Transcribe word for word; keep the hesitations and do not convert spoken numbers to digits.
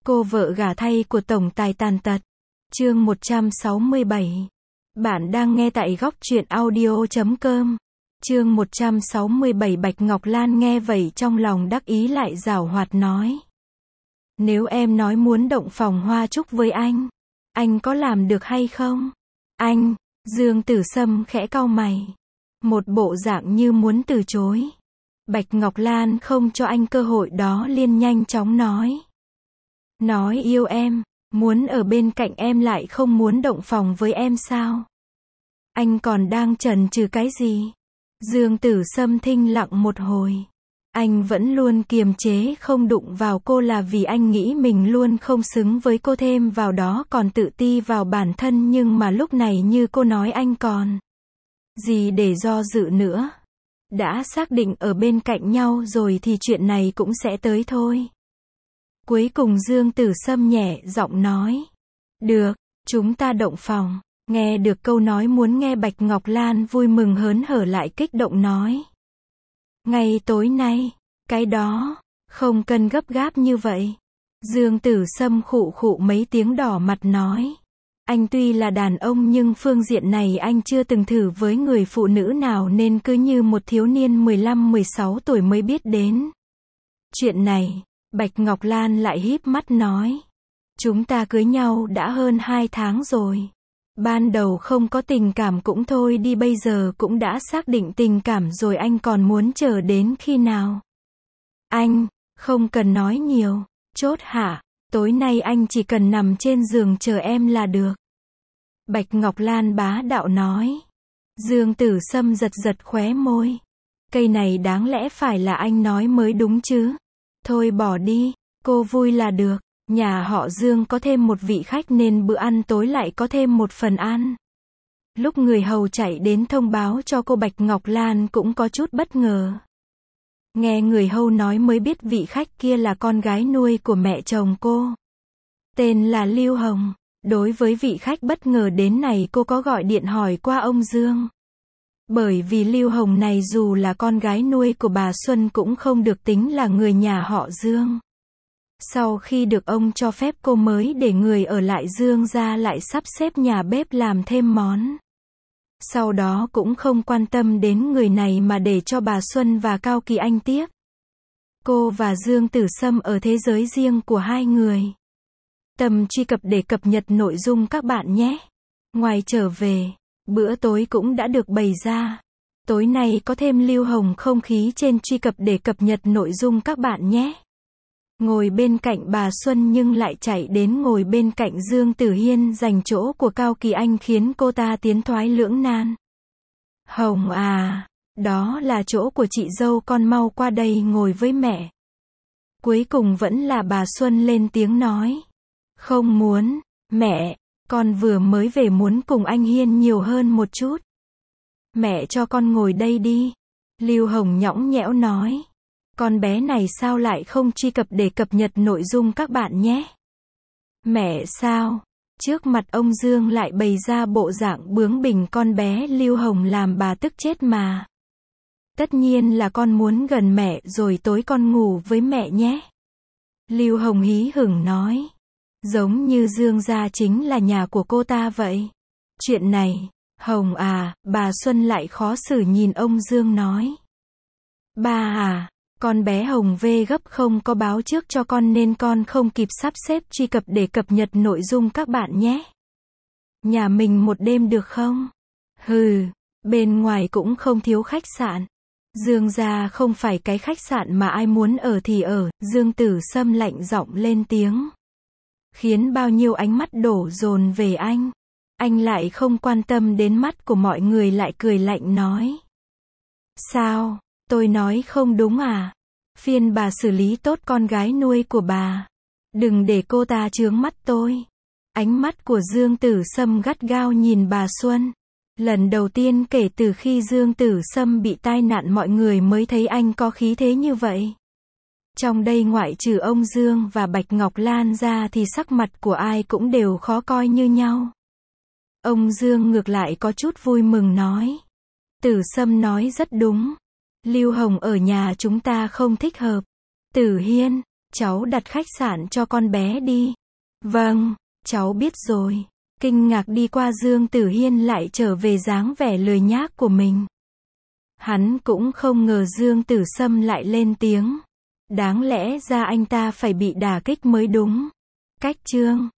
Cô vợ gả thay của tổng tài tàn tật. Chương một trăm sáu mươi bảy. Bạn đang nghe tại góc truyện audio chấm com. Chương một trăm sáu mươi bảy. Bạch Ngọc Lan nghe vậy trong lòng đắc ý lại giảo hoạt nói. Nếu em nói muốn động phòng hoa trúc với anh, anh có làm được hay không? Anh, Dương Tử Sâm khẽ cau mày. Một bộ dạng như muốn từ chối. Bạch Ngọc Lan không cho anh cơ hội đó liền nhanh chóng nói. Nói yêu em, muốn ở bên cạnh em lại không muốn động phòng với em sao? Anh còn đang chần chừ cái gì? Dương Tử Sâm thinh lặng một hồi. Anh vẫn luôn kiềm chế không đụng vào cô là vì anh nghĩ mình luôn không xứng với cô, thêm vào đó còn tự ti vào bản thân, nhưng mà lúc này như cô nói anh còn gì để do dự nữa. Đã xác định ở bên cạnh nhau rồi thì chuyện này cũng sẽ tới thôi. Cuối cùng Dương Tử Sâm nhẹ giọng nói. Được, chúng ta động phòng. Nghe được câu nói muốn nghe, Bạch Ngọc Lan vui mừng hớn hở lại kích động nói. Ngay tối nay, cái đó, không cần gấp gáp như vậy. Dương Tử Sâm khụ khụ mấy tiếng đỏ mặt nói. Anh tuy là đàn ông nhưng phương diện này anh chưa từng thử với người phụ nữ nào, nên cứ như một thiếu niên mười lăm mười sáu tuổi mới biết đến chuyện này. Bạch Ngọc Lan lại híp mắt nói. Chúng ta cưới nhau đã hơn hai tháng rồi. Ban đầu không có tình cảm cũng thôi đi, bây giờ cũng đã xác định tình cảm rồi, anh còn muốn chờ đến khi nào? Anh, không cần nói nhiều, chốt hạ, tối nay anh chỉ cần nằm trên giường chờ em là được. Bạch Ngọc Lan bá đạo nói. Dương Tử Sâm giật giật khóe môi. Cây này đáng lẽ phải là anh nói mới đúng chứ. Thôi bỏ đi, cô vui là được. Nhà họ Dương có thêm một vị khách nên bữa ăn tối lại có thêm một phần ăn. Lúc người hầu chạy đến thông báo cho cô, Bạch Ngọc Lan cũng có chút bất ngờ. Nghe người hầu nói mới biết vị khách kia là con gái nuôi của mẹ chồng cô. Tên là Lưu Hồng. Đối với vị khách bất ngờ đến này, cô có gọi điện hỏi qua ông Dương. Bởi vì Lưu Hồng này dù là con gái nuôi của bà Xuân cũng không được tính là người nhà họ Dương. Sau khi được ông cho phép, cô mới để người ở lại Dương gia lại sắp xếp nhà bếp làm thêm món. Sau đó cũng không quan tâm đến người này mà để cho bà Xuân và Cao Kỳ Anh tiếp. Cô và Dương Tử Sâm ở thế giới riêng của hai người. Tầm truy cập để cập nhật nội dung các bạn nhé. Ngoài trở về, bữa tối cũng đã được bày ra. Tối nay có thêm Lưu Hồng không khí trên truy cập để cập nhật nội dung các bạn nhé. Ngồi bên cạnh bà Xuân nhưng lại chạy đến ngồi bên cạnh Dương Tử Hiên, giành chỗ của Cao Kỳ Anh khiến cô ta tiến thoái lưỡng nan. Hồng à, đó là chỗ của chị dâu con, mau qua đây ngồi với mẹ. Cuối cùng vẫn là bà Xuân lên tiếng nói. Không muốn, mẹ, con vừa mới về muốn cùng anh Hiên nhiều hơn một chút. Mẹ cho con ngồi đây đi. Lưu Hồng nhõng nhẽo nói. Con bé này sao lại không truy cập để cập nhật nội dung các bạn nhé? Mẹ sao? Trước mặt ông Dương lại bày ra bộ dạng bướng bỉnh con bé Lưu Hồng làm bà tức chết mà. Tất nhiên là con muốn gần mẹ rồi tối con ngủ với mẹ nhé. Lưu Hồng hí hửng nói. Giống như Dương gia chính là nhà của cô ta vậy. Chuyện này, Hồng à, bà Xuân lại khó xử nhìn ông Dương nói. Ba à, con bé Hồng về gấp không có báo trước cho con nên con không kịp sắp xếp truy cập để cập nhật nội dung các bạn nhé. Nhà mình một đêm được không? Hừ, bên ngoài cũng không thiếu khách sạn. Dương gia không phải cái khách sạn mà ai muốn ở thì ở. Dương Tử Sâm lạnh giọng lên tiếng. Khiến bao nhiêu ánh mắt đổ dồn về anh. Anh lại không quan tâm đến mắt của mọi người, lại cười lạnh nói. Sao, tôi nói không đúng à? Phiền bà xử lý tốt con gái nuôi của bà. Đừng để cô ta chướng mắt tôi. Ánh mắt của Dương Tử Sâm gắt gao nhìn bà Xuân. Lần đầu tiên kể từ khi Dương Tử Sâm bị tai nạn mọi người mới thấy anh có khí thế như vậy. Trong đây ngoại trừ ông Dương và Bạch Ngọc Lan ra thì sắc mặt của ai cũng đều khó coi như nhau. Ông Dương ngược lại có chút vui mừng nói. Tử Sâm nói rất đúng. Lưu Hồng ở nhà chúng ta không thích hợp. Tử Hiên, cháu đặt khách sạn cho con bé đi. Vâng, cháu biết rồi. Kinh ngạc đi qua Dương Tử Hiên lại trở về dáng vẻ lười nhác của mình. Hắn cũng không ngờ Dương Tử Sâm lại lên tiếng. Đáng lẽ ra anh ta phải bị đả kích mới đúng. Cách chương